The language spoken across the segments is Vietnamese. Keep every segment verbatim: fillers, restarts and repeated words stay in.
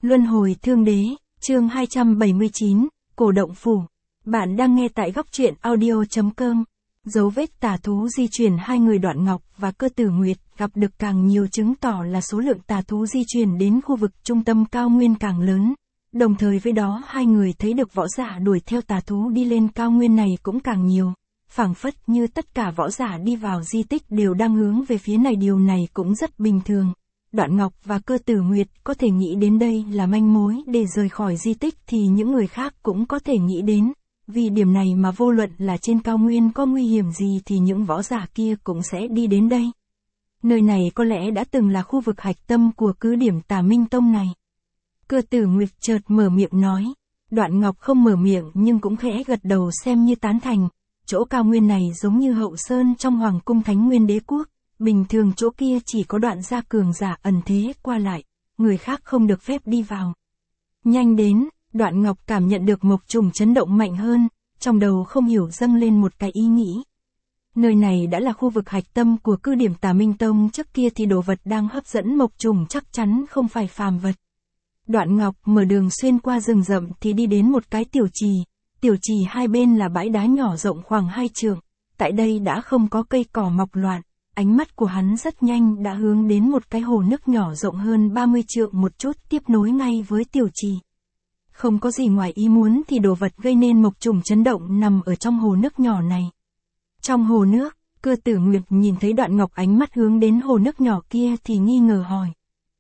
Luân hồi thương đế, chương hai trăm bảy mươi chín, cổ động phủ. Bạn đang nghe tại góc truyện audio.com. Dấu vết tà thú di chuyển hai người Đoạn Ngọc và Cơ Tử Nguyệt gặp được càng nhiều chứng tỏ là số lượng tà thú di chuyển đến khu vực trung tâm cao nguyên càng lớn. Đồng thời với đó hai người thấy được võ giả đuổi theo tà thú đi lên cao nguyên này cũng càng nhiều. Phảng phất như tất cả võ giả đi vào di tích đều đang hướng về phía này, điều này cũng rất bình thường. Đoạn Ngọc và Cơ Tử Nguyệt có thể nghĩ đến đây là manh mối để rời khỏi di tích thì những người khác cũng có thể nghĩ đến. Vì điểm này mà vô luận là trên cao nguyên có nguy hiểm gì thì những võ giả kia cũng sẽ đi đến đây. Nơi này có lẽ đã từng là khu vực hạch tâm của cứ điểm Tà Minh Tông này. Cơ Tử Nguyệt chợt mở miệng nói. Đoạn Ngọc không mở miệng nhưng cũng khẽ gật đầu xem như tán thành. Chỗ cao nguyên này giống như hậu sơn trong Hoàng cung Thánh Nguyên Đế Quốc. Bình thường chỗ kia chỉ có Đoạn gia cường giả ẩn thế qua lại, người khác không được phép đi vào. Nhanh đến, Đoạn Ngọc cảm nhận được mộc trùng chấn động mạnh hơn, trong đầu không hiểu dâng lên một cái ý nghĩ. Nơi này đã là khu vực hạch tâm của cứ điểm Tà Minh Tông, trước kia thì đồ vật đang hấp dẫn mộc trùng chắc chắn không phải phàm vật. Đoạn Ngọc mở đường xuyên qua rừng rậm thì đi đến một cái tiểu trì, tiểu trì hai bên là bãi đá nhỏ rộng khoảng hai trượng, tại đây đã không có cây cỏ mọc loạn. Ánh mắt của hắn rất nhanh đã hướng đến một cái hồ nước nhỏ rộng hơn ba mươi trượng một chút tiếp nối ngay với tiểu trì. Không có gì ngoài ý muốn thì đồ vật gây nên mộc trùng chấn động nằm ở trong hồ nước nhỏ này. Trong hồ nước, Cơ Tử Nguyệt nhìn thấy Đoạn Ngọc ánh mắt hướng đến hồ nước nhỏ kia thì nghi ngờ hỏi.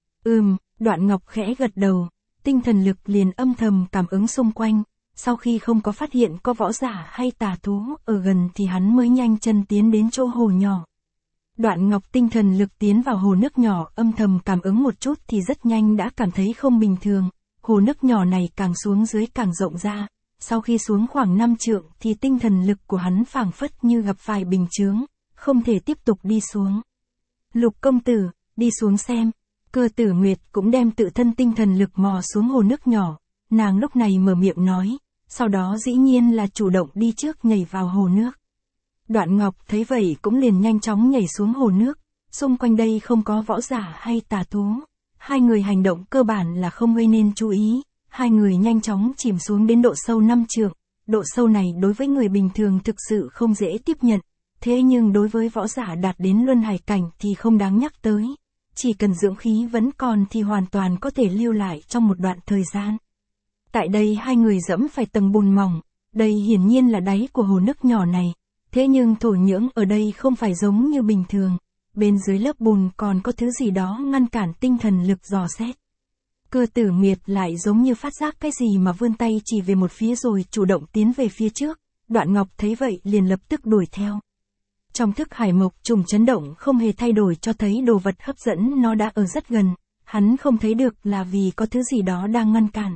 Ừm, Đoạn Ngọc khẽ gật đầu, tinh thần lực liền âm thầm cảm ứng xung quanh. Sau khi không có phát hiện có võ giả hay tà thú ở gần thì hắn mới nhanh chân tiến đến chỗ hồ nhỏ. Đoạn Ngọc tinh thần lực tiến vào hồ nước nhỏ, âm thầm cảm ứng một chút thì rất nhanh đã cảm thấy không bình thường. Hồ nước nhỏ này càng xuống dưới càng rộng ra, sau khi xuống khoảng năm trượng thì tinh thần lực của hắn phảng phất như gặp phải bình chướng, không thể tiếp tục đi xuống. Lục công tử, đi xuống xem. Cơ Tử Nguyệt cũng đem tự thân tinh thần lực mò xuống hồ nước nhỏ, nàng lúc này mở miệng nói, sau đó dĩ nhiên là chủ động đi trước nhảy vào hồ nước. Đoạn Ngọc thấy vậy cũng liền nhanh chóng nhảy xuống hồ nước, xung quanh đây không có võ giả hay tà thú. Hai người hành động cơ bản là không gây nên chú ý, hai người nhanh chóng chìm xuống đến độ sâu năm trượng. Độ sâu này đối với người bình thường thực sự không dễ tiếp nhận, thế nhưng đối với võ giả đạt đến luân hải cảnh thì không đáng nhắc tới. Chỉ cần dưỡng khí vẫn còn thì hoàn toàn có thể lưu lại trong một đoạn thời gian. Tại đây hai người dẫm phải tầng bùn mỏng, đây hiển nhiên là đáy của hồ nước nhỏ này. Thế nhưng thổ nhưỡng ở đây không phải giống như bình thường, bên dưới lớp bùn còn có thứ gì đó ngăn cản tinh thần lực dò xét. Cơ Tử Nguyệt lại giống như phát giác cái gì mà vươn tay chỉ về một phía rồi chủ động tiến về phía trước, Đoạn Ngọc thấy vậy liền lập tức đuổi theo. Trong thức hải mộc trùng chấn động không hề thay đổi, cho thấy đồ vật hấp dẫn nó đã ở rất gần, hắn không thấy được là vì có thứ gì đó đang ngăn cản.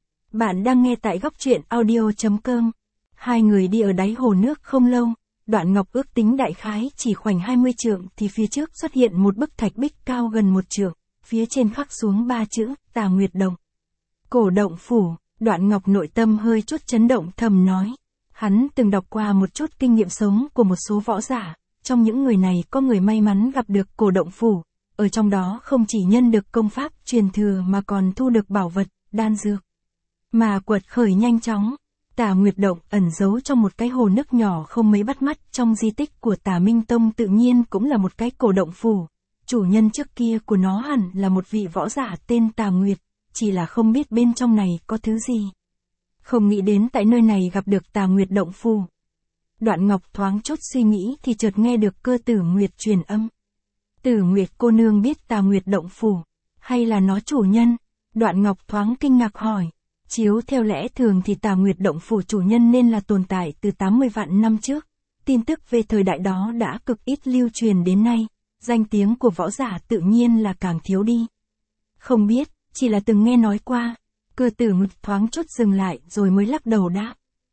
Bạn đang nghe tại góc truyện audio.com. Hai người đi ở đáy hồ nước không lâu, Đoạn Ngọc ước tính đại khái chỉ khoảnh hai mươi trượng thì phía trước xuất hiện một bức thạch bích cao gần một trượng, phía trên khắc xuống ba chữ, Tà Nguyệt Động. Cổ động phủ, Đoạn Ngọc nội tâm hơi chút chấn động thầm nói. Hắn từng đọc qua một chút kinh nghiệm sống của một số võ giả, trong những người này có người may mắn gặp được cổ động phủ, ở trong đó không chỉ nhân được công pháp truyền thừa mà còn thu được bảo vật, đan dược. Mà quật khởi nhanh chóng. Tà Nguyệt Động ẩn giấu trong một cái hồ nước nhỏ không mấy bắt mắt trong di tích của Tà Minh Tông, tự nhiên cũng là một cái cổ động phủ. Chủ nhân trước kia của nó hẳn là một vị võ giả tên Tà Nguyệt, chỉ là không biết bên trong này có thứ gì. Không nghĩ đến tại nơi này gặp được Tà Nguyệt Động phủ. Đoạn Ngọc thoáng chút suy nghĩ thì chợt nghe được Cơ Tử Nguyệt truyền âm. Tử Nguyệt cô nương biết Tà Nguyệt Động phủ, hay là nó chủ nhân? Đoạn Ngọc thoáng kinh ngạc hỏi. Chiếu theo lẽ thường thì Tà Nguyệt Động phủ chủ nhân nên là tồn tại từ tám mươi vạn năm trước. Tin tức về thời đại đó đã cực ít lưu truyền đến nay, danh tiếng của võ giả tự nhiên là càng thiếu đi. Không biết, chỉ là từng nghe nói qua. Cơ Tử Nguyệt thoáng chút dừng lại rồi mới lắc đầu đáp.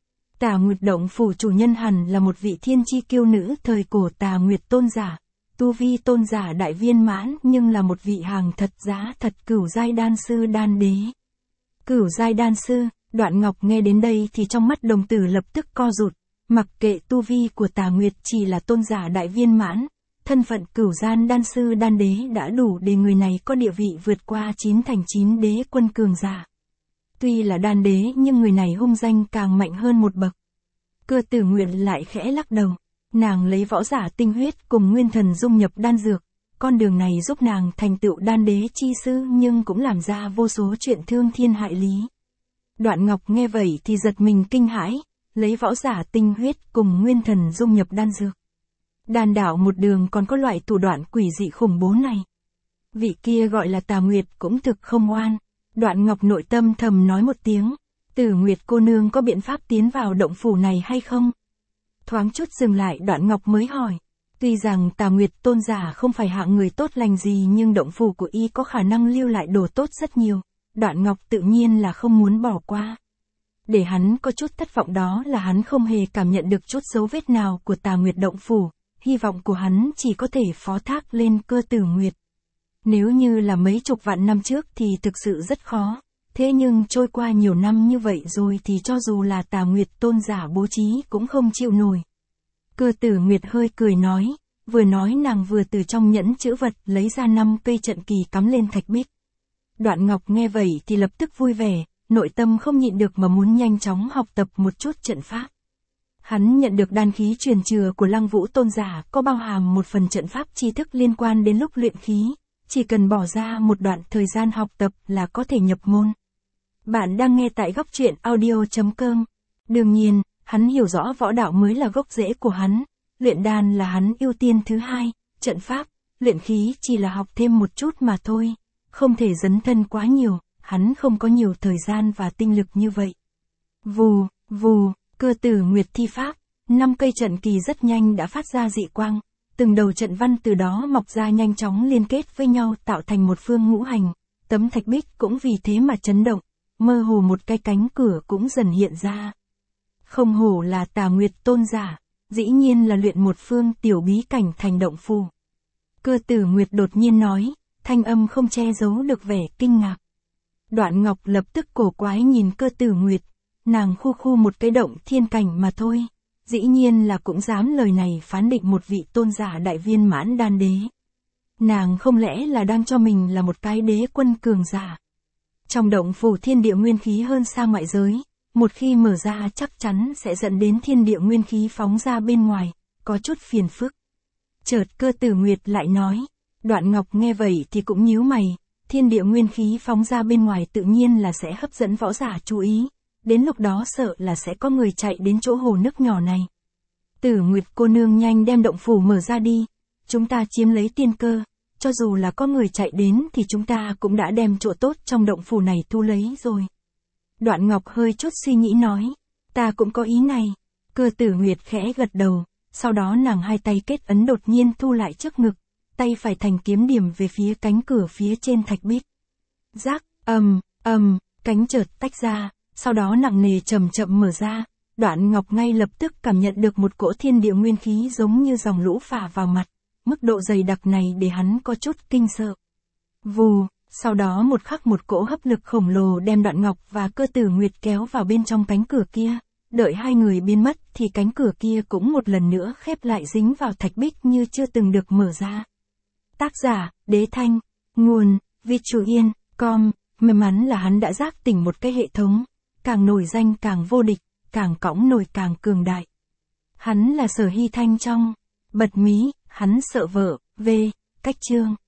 Tà Nguyệt Động phủ chủ nhân hẳn là một vị thiên chi kiêu nữ thời cổ Tà Nguyệt tôn giả. Tu vi tôn giả đại viên mãn nhưng là một vị hàng thật giá thật cửu giai đan sư đan đế. Cửu giai đan sư, Đoạn Ngọc nghe đến đây thì trong mắt đồng tử lập tức co rụt, mặc kệ tu vi của Tà Nguyệt chỉ là tôn giả đại viên mãn, thân phận cửu gian đan sư đan đế đã đủ để người này có địa vị vượt qua chín thành chín đế quân cường giả. Tuy là đan đế nhưng người này hung danh càng mạnh hơn một bậc. Cơ Tử Nguyệt lại khẽ lắc đầu, nàng lấy võ giả tinh huyết cùng nguyên thần dung nhập đan dược, con đường này giúp nàng thành tựu đan đế chi sư nhưng cũng làm ra vô số chuyện thương thiên hại lý. Đoạn Ngọc nghe vậy thì giật mình kinh hãi, lấy võ giả tinh huyết cùng nguyên thần dung nhập đan dược. Đan đạo một đường còn có loại thủ đoạn quỷ dị khủng bố này. Vị kia gọi là Tà Nguyệt cũng thực không oan. Đoạn Ngọc nội tâm thầm nói một tiếng, Tử Nguyệt cô nương có biện pháp tiến vào động phủ này hay không? Thoáng chút dừng lại Đoạn Ngọc mới hỏi. Tuy rằng Tà Nguyệt tôn giả không phải hạng người tốt lành gì nhưng động phủ của y có khả năng lưu lại đồ tốt rất nhiều. Đoạn Ngọc tự nhiên là không muốn bỏ qua. Để hắn có chút thất vọng đó là hắn không hề cảm nhận được chút dấu vết nào của Tà Nguyệt động phủ. Hy vọng của hắn chỉ có thể phó thác lên Cơ Tử Nguyệt. Nếu như là mấy chục vạn năm trước thì thực sự rất khó. Thế nhưng trôi qua nhiều năm như vậy rồi thì cho dù là Tà Nguyệt tôn giả bố trí cũng không chịu nổi. Cơ Tử Nguyệt hơi cười nói, vừa nói nàng vừa từ trong nhẫn chữ vật lấy ra năm cây trận kỳ cắm lên thạch bích. Đoạn Ngọc nghe vậy thì lập tức vui vẻ, nội tâm không nhịn được mà muốn nhanh chóng học tập một chút trận pháp. Hắn nhận được đan khí truyền chừa của Lăng Vũ tôn giả có bao hàm một phần trận pháp tri thức liên quan đến lúc luyện khí, chỉ cần bỏ ra một đoạn thời gian học tập là có thể nhập môn. Bạn đang nghe tại góc truyện audio chấm com. Đương nhiên, hắn hiểu rõ võ đạo mới là gốc rễ của hắn, luyện đan là hắn ưu tiên thứ hai, trận pháp, luyện khí chỉ là học thêm một chút mà thôi, không thể dấn thân quá nhiều, hắn không có nhiều thời gian và tinh lực như vậy. Vù, vù, Cơ Tử Nguyệt thi pháp, năm cây trận kỳ rất nhanh đã phát ra dị quang, từng đầu trận văn từ đó mọc ra nhanh chóng liên kết với nhau tạo thành một phương ngũ hành, tấm thạch bích cũng vì thế mà chấn động, mơ hồ một cái cánh cửa cũng dần hiện ra. Không hổ là Tà Nguyệt tôn giả, dĩ nhiên là luyện một phương tiểu bí cảnh thành động phủ. Cơ Tử Nguyệt đột nhiên nói, thanh âm không che giấu được vẻ kinh ngạc. Đoạn Ngọc lập tức cổ quái nhìn Cơ Tử Nguyệt, nàng khu khu một cái động thiên cảnh mà thôi, dĩ nhiên là cũng dám lời này phán định một vị tôn giả đại viên mãn đan đế. Nàng không lẽ là đang cho mình là một cái đế quân cường giả. Trong động phủ thiên địa nguyên khí hơn xa ngoại giới, một khi mở ra chắc chắn sẽ dẫn đến thiên địa nguyên khí phóng ra bên ngoài, có chút phiền phức. Chợt Cơ Tử Nguyệt lại nói, Đoạn Ngọc nghe vậy thì cũng nhíu mày, thiên địa nguyên khí phóng ra bên ngoài tự nhiên là sẽ hấp dẫn võ giả chú ý, đến lúc đó sợ là sẽ có người chạy đến chỗ hồ nước nhỏ này. Tử Nguyệt cô nương nhanh đem động phủ mở ra đi, chúng ta chiếm lấy tiên cơ, cho dù là có người chạy đến thì chúng ta cũng đã đem chỗ tốt trong động phủ này thu lấy rồi. Đoạn Ngọc hơi chút suy nghĩ nói, ta cũng có ý này. Cơ Tử Nguyệt khẽ gật đầu, sau đó nàng hai tay kết ấn đột nhiên thu lại trước ngực, tay phải thành kiếm điểm về phía cánh cửa phía trên thạch bích. Rác, ầm, ầm, cánh chợt tách ra, sau đó nặng nề chậm chậm mở ra, Đoạn Ngọc ngay lập tức cảm nhận được một cỗ thiên địa nguyên khí giống như dòng lũ phả vào mặt, mức độ dày đặc này để hắn có chút kinh sợ. Vù, sau đó một khắc một cỗ hấp lực khổng lồ đem Đoạn Ngọc và Cơ Tử Nguyệt kéo vào bên trong cánh cửa kia, đợi hai người biến mất thì cánh cửa kia cũng một lần nữa khép lại dính vào thạch bích như chưa từng được mở ra. Tác giả, Đế Thanh, nguồn, Vichuyen, com, may mắn là hắn đã giác tỉnh một cái hệ thống, càng nổi danh càng vô địch, càng cõng nổi càng cường đại. Hắn là Sở Hy Thanh trong Bật Mí, hắn sợ vợ, V, cách chương.